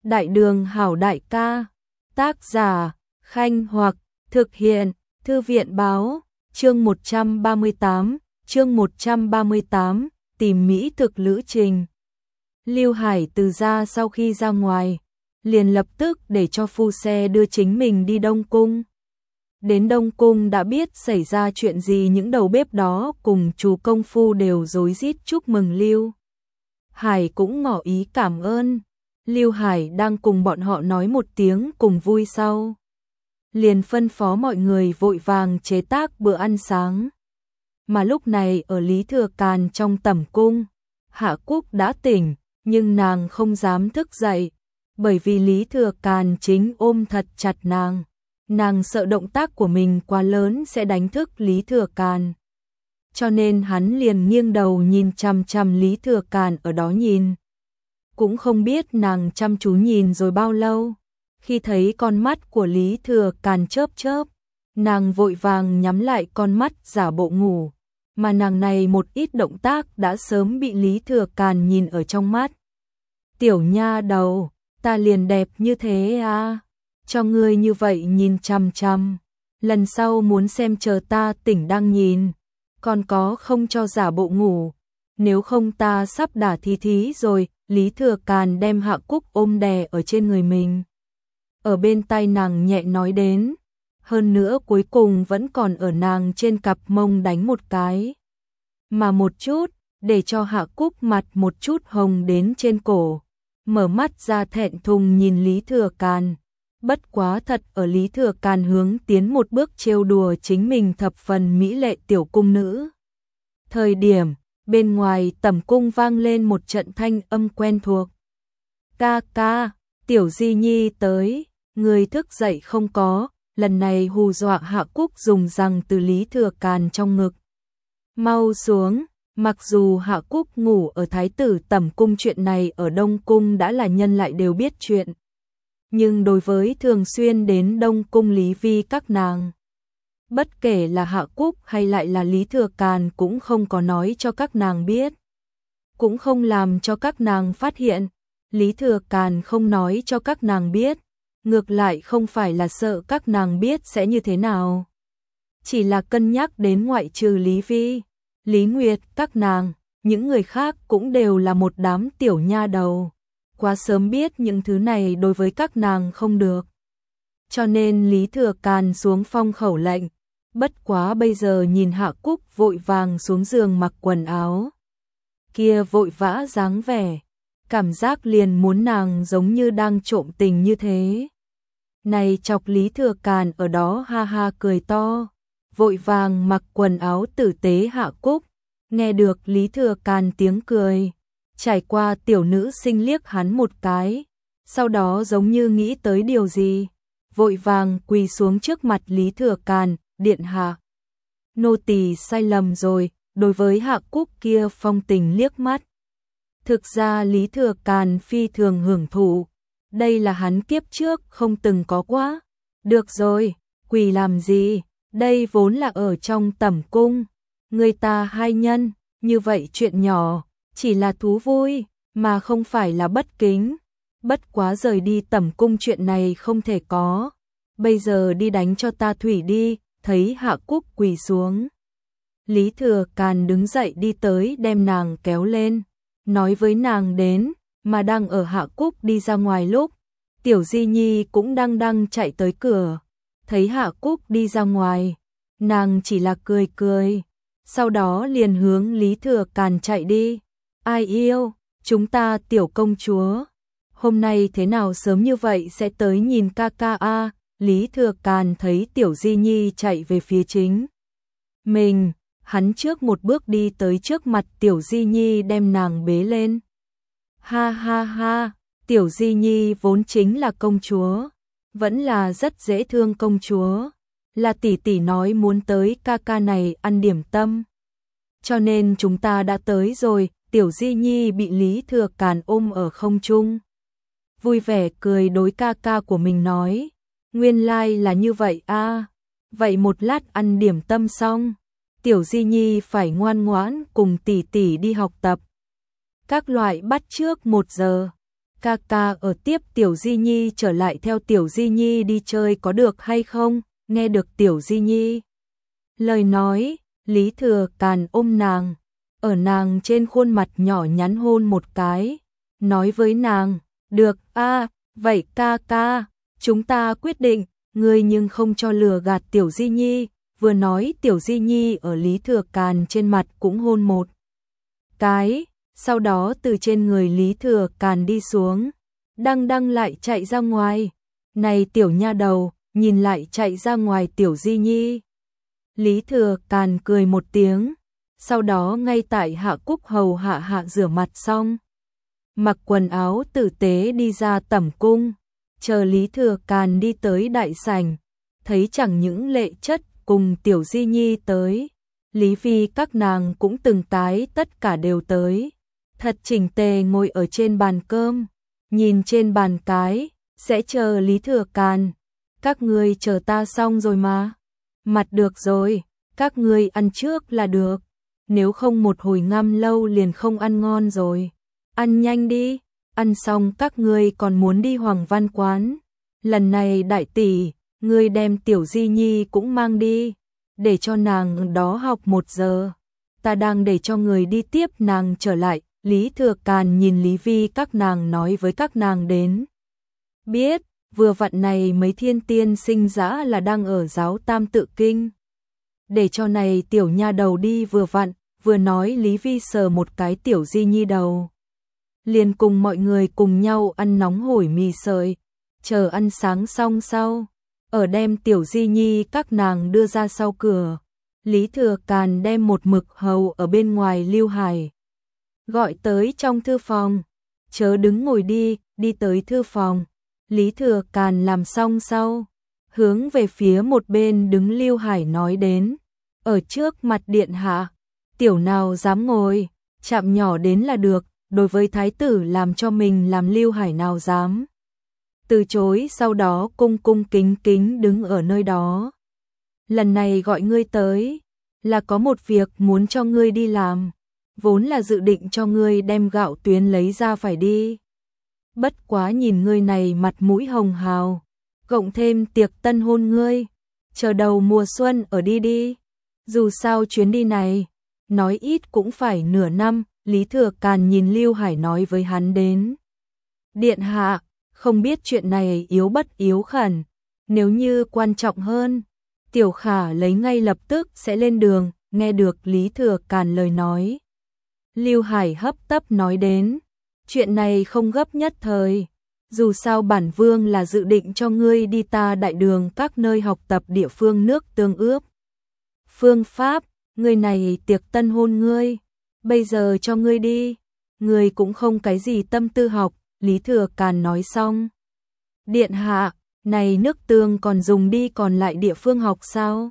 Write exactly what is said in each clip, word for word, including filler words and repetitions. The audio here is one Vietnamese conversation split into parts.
Đại đường hảo đại ca. Tác giả, Khanh Hoặc, thực hiện, Thư viện báo, chương một trăm ba mươi tám, chương một trăm ba mươi tám, tìm mỹ thực lữ trình. Lưu Hải từ ra sau khi ra ngoài, liền lập tức để cho phu xe đưa chính mình đi Đông Cung. Đến Đông Cung đã biết xảy ra chuyện gì, những đầu bếp đó cùng chú công phu đều rối rít chúc mừng Lưu Hải, cũng ngỏ ý cảm ơn. Lưu Hải đang cùng bọn họ nói một tiếng cùng vui sau, liền phân phó mọi người vội vàng chế tác bữa ăn sáng. Mà lúc này ở Lý Thừa Càn trong tẩm cung, Hạ Cúc đã tỉnh, nhưng nàng không dám thức dậy, bởi vì Lý Thừa Càn chính ôm thật chặt nàng. Nàng sợ động tác của mình quá lớn sẽ đánh thức Lý Thừa Càn. Cho nên hắn liền nghiêng đầu nhìn chằm chằm Lý Thừa Càn ở đó nhìn. Cũng không biết nàng chăm chú nhìn rồi bao lâu. Khi thấy con mắt của Lý Thừa Càn chớp chớp, nàng vội vàng nhắm lại con mắt giả bộ ngủ. Mà nàng này một ít động tác đã sớm bị Lý Thừa Càn nhìn ở trong mắt. Tiểu nha đầu, ta liền đẹp như thế à? Cho ngươi như vậy nhìn chằm chằm, lần sau muốn xem chờ ta tỉnh đang nhìn, còn có không cho giả bộ ngủ, nếu không ta sắp đả thí thí rồi. Lý Thừa Càn đem Hạ Cúc ôm đè ở trên người mình, ở bên tai nàng nhẹ nói đến, hơn nữa cuối cùng vẫn còn ở nàng trên cặp mông đánh một cái, mà một chút, để cho Hạ Cúc mặt một chút hồng đến trên cổ, mở mắt ra thẹn thùng nhìn Lý Thừa Càn. Bất quá thật ở Lý Thừa Càn hướng tiến một bước trêu đùa chính mình thập phần mỹ lệ tiểu cung nữ. Thời điểm, bên ngoài tẩm cung vang lên một trận thanh âm quen thuộc. Ca ca, tiểu Di Nhi tới, người thức dậy không có, lần này hù dọa Hạ Cúc dùng răng từ Lý Thừa Càn trong ngực. Mau xuống, mặc dù Hạ Cúc ngủ ở thái tử tẩm cung, chuyện này ở Đông Cung đã là nhân lại đều biết chuyện. Nhưng đối với thường xuyên đến Đông Cung Lý Vi các nàng, bất kể là Hạ Cúc hay lại là Lý Thừa Càn cũng không có nói cho các nàng biết, cũng không làm cho các nàng phát hiện. Lý Thừa Càn không nói cho các nàng biết, ngược lại không phải là sợ các nàng biết sẽ như thế nào, chỉ là cân nhắc đến ngoại trừ Lý Vi, Lý Nguyệt các nàng, những người khác cũng đều là một đám tiểu nha đầu, quá sớm biết những thứ này đối với các nàng không được. Cho nên Lý Thừa Càn xuống phong khẩu lệnh, bất quá bây giờ nhìn Hạ Cúc vội vàng xuống giường mặc quần áo, kia vội vã dáng vẻ, cảm giác liền muốn nàng giống như đang trộm tình như thế. Này chọc Lý Thừa Càn ở đó ha ha cười to, vội vàng mặc quần áo tử tế. Hạ Cúc nghe được Lý Thừa Càn tiếng cười, trải qua tiểu nữ sinh liếc hắn một cái, sau đó giống như nghĩ tới điều gì, vội vàng quỳ xuống trước mặt Lý Thừa Càn, điện hạ. Nô tỳ sai lầm rồi, đối với Hạ Cúc kia phong tình liếc mắt. Thực ra Lý Thừa Càn phi thường hưởng thụ, đây là hắn kiếp trước không từng có quá. Được rồi, quỳ làm gì, đây vốn là ở trong tẩm cung, người ta hai nhân, như vậy chuyện nhỏ, chỉ là thú vui, mà không phải là bất kính. Bất quá rời đi tẩm cung chuyện này không thể có, bây giờ đi đánh cho ta thủy đi. Thấy Hạ Cúc quỳ xuống, Lý Thừa Càn đứng dậy đi tới đem nàng kéo lên, nói với nàng đến, mà đang ở Hạ Cúc đi ra ngoài lúc, tiểu Di Nhi cũng đang đang chạy tới cửa, thấy Hạ Cúc đi ra ngoài, nàng chỉ là cười cười, sau đó liền hướng Lý Thừa Càn chạy đi. Ai yêu, chúng ta tiểu công chúa, hôm nay thế nào sớm như vậy sẽ tới nhìn ca ca a? Lý Thừa Càn thấy tiểu Di Nhi chạy về phía chính mình, hắn trước một bước đi tới trước mặt tiểu Di Nhi đem nàng bế lên. Ha ha ha, tiểu Di Nhi vốn chính là công chúa, vẫn là rất dễ thương công chúa, là tỷ tỷ nói muốn tới ca ca này ăn điểm tâm, cho nên chúng ta đã tới rồi. Tiểu Di Nhi bị Lý Thừa Càn ôm ở không trung, vui vẻ cười đối ca ca của mình nói, nguyên lai like là như vậy a, à. Vậy một lát ăn điểm tâm xong, tiểu Di Nhi phải ngoan ngoãn cùng tỷ tỷ đi học tập. Các loại bắt trước một giờ, ca ca ở tiếp Tiểu Di Nhi trở lại theo Tiểu Di Nhi đi chơi có được hay không? Nghe được Tiểu Di Nhi lời nói, Lý Thừa Càn ôm nàng, ở nàng trên khuôn mặt nhỏ nhắn hôn một cái, nói với nàng, được a, vậy ca ca, chúng ta quyết định, ngươi nhưng không cho lừa gạt Tiểu Di Nhi, vừa nói Tiểu Di Nhi ở Lý Thừa Càn trên mặt cũng hôn một cái, sau đó từ trên người Lý Thừa Càn đi xuống, đăng đăng lại chạy ra ngoài, này tiểu nha đầu, nhìn lại chạy ra ngoài Tiểu Di Nhi. Lý Thừa Càn cười một tiếng, sau đó ngay tại Hạ Cúc hầu hạ hạ rửa mặt xong, mặc quần áo tử tế đi ra tẩm cung, chờ Lý Thừa Càn đi tới đại sảnh, thấy chẳng những Lệ Chất cùng Tiểu Di Nhi tới, Lý Phi các nàng cũng từng tái tất cả đều tới, thật chỉnh tề ngồi ở trên bàn cơm, nhìn trên bàn cái, sẽ chờ Lý Thừa Càn, các ngươi chờ ta xong rồi mà, mặt được rồi, các ngươi ăn trước là được, nếu không một hồi ngâm lâu liền không ăn ngon rồi, ăn nhanh đi, ăn xong các ngươi còn muốn đi Hoàng Văn quán, lần này đại tỷ, ngươi đem Tiểu Di Nhi cũng mang đi, để cho nàng đó học một giờ, ta đang để cho người đi tiếp nàng trở lại. Lý Thừa Càn nhìn Lý Vi các nàng nói với các nàng đến. Biết, vừa vặn này mấy thiên tiên sinh dã là đang ở giáo Tam Tự Kinh. Để cho này tiểu nha đầu đi vừa vặn, vừa nói Lý Vi sờ một cái Tiểu Di Nhi đầu. Liền cùng mọi người cùng nhau ăn nóng hổi mì sợi, chờ ăn sáng xong sau. Ở đem Tiểu Di Nhi các nàng đưa ra sau cửa. Lý Thừa Càn đem một mực hầu ở bên ngoài Lưu Hải. Gọi tới trong thư phòng, chớ đứng ngồi đi, đi tới thư phòng. Lý Thừa Càn làm xong sau, hướng về phía một bên đứng Lưu Hải nói đến, ở trước mặt điện hạ, tiểu nào dám ngồi, chạm nhỏ đến là được, đối với thái tử làm cho mình làm Lưu Hải nào dám. Từ chối sau đó cung cung kính kính đứng ở nơi đó. Lần này gọi ngươi tới, là có một việc muốn cho ngươi đi làm. Vốn là dự định cho ngươi đem gạo tuyến lấy ra phải đi. Bất quá nhìn ngươi này mặt mũi hồng hào, cộng thêm tiệc tân hôn ngươi, chờ đầu mùa xuân ở đi đi. Dù sao chuyến đi này, nói ít cũng phải nửa năm, Lý Thừa Càn nhìn Lưu Hải nói với hắn đến. Điện hạ, không biết chuyện này yếu bất yếu khẩn, nếu như quan trọng hơn, Tiểu Khả lấy ngay lập tức sẽ lên đường, nghe được Lý Thừa Càn lời nói. Lưu Hải hấp tấp nói đến, chuyện này không gấp nhất thời, dù sao bản vương là dự định cho ngươi đi ta đại đường các nơi học tập địa phương nước tương ướp. Phương pháp, ngươi này tiệc tân hôn ngươi, bây giờ cho ngươi đi, ngươi cũng không cái gì tâm tư học, Lý Thừa Càn nói xong. Điện hạ, này nước tương còn dùng đi còn lại địa phương học sao?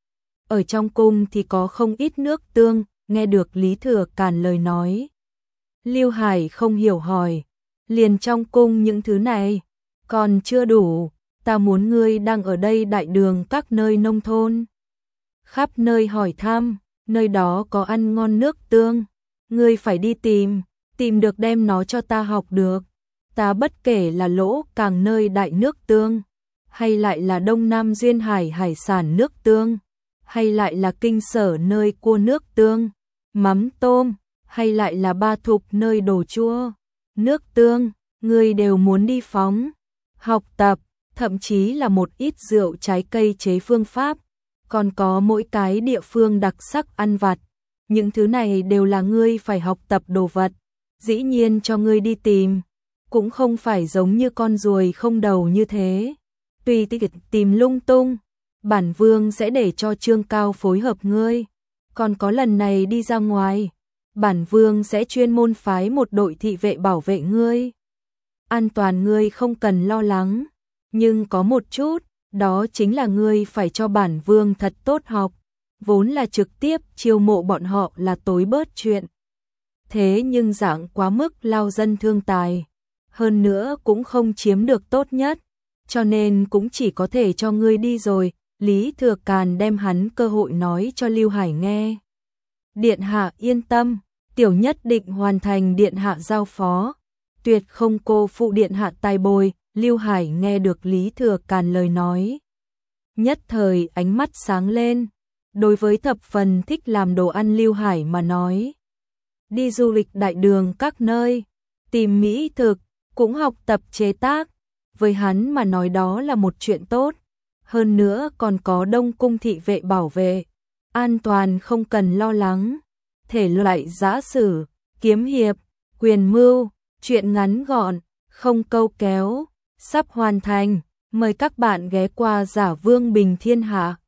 Ở trong cung thì có không ít nước tương. Nghe được Lý Thừa Càn lời nói, Lưu Hải không hiểu hỏi, liền trong cung những thứ này, còn chưa đủ, ta muốn ngươi đang ở đây đại đường các nơi nông thôn. Khắp nơi hỏi thăm, nơi đó có ăn ngon nước tương, ngươi phải đi tìm, tìm được đem nó cho ta học được. Ta bất kể là lỗ càng nơi đại nước tương, hay lại là Đông Nam Duyên Hải hải sản nước tương, hay lại là Kinh Sở nơi cua nước tương, mắm tôm, hay lại là Ba Thục nơi đồ chua, nước tương, ngươi đều muốn đi phóng, học tập, thậm chí là một ít rượu trái cây chế phương pháp, còn có mỗi cái địa phương đặc sắc ăn vặt, những thứ này đều là ngươi phải học tập đồ vật, dĩ nhiên cho ngươi đi tìm, cũng không phải giống như con ruồi không đầu như thế, tùy tiện tìm lung tung, bản vương sẽ để cho Trương Cao phối hợp ngươi. Còn có lần này đi ra ngoài, bản vương sẽ chuyên môn phái một đội thị vệ bảo vệ ngươi. An toàn ngươi không cần lo lắng, nhưng có một chút, đó chính là ngươi phải cho bản vương thật tốt học, vốn là trực tiếp chiêu mộ bọn họ là tối bớt chuyện. Thế nhưng dạng quá mức lao dân thương tài, hơn nữa cũng không chiếm được tốt nhất, cho nên cũng chỉ có thể cho ngươi đi rồi. Lý Thừa Càn đem hắn cơ hội nói cho Lưu Hải nghe. Điện hạ yên tâm, tiểu nhất định hoàn thành điện hạ giao phó. tuyệt không cô phụ điện hạ tài bồi. Lưu Hải nghe được Lý Thừa Càn lời nói, nhất thời ánh mắt sáng lên. Đối với thập phần thích làm đồ ăn Lưu Hải mà nói, đi du lịch đại đường các nơi, tìm mỹ thực, cũng học tập chế tác, với hắn mà nói đó là một chuyện tốt. Hơn nữa còn có Đông cung thị vệ bảo vệ, an toàn không cần lo lắng. Thể loại giã sử, kiếm hiệp, quyền mưu, truyện ngắn gọn, không câu kéo, sắp hoàn thành. Mời các bạn ghé qua Giả Vương Bình Thiên Hạ.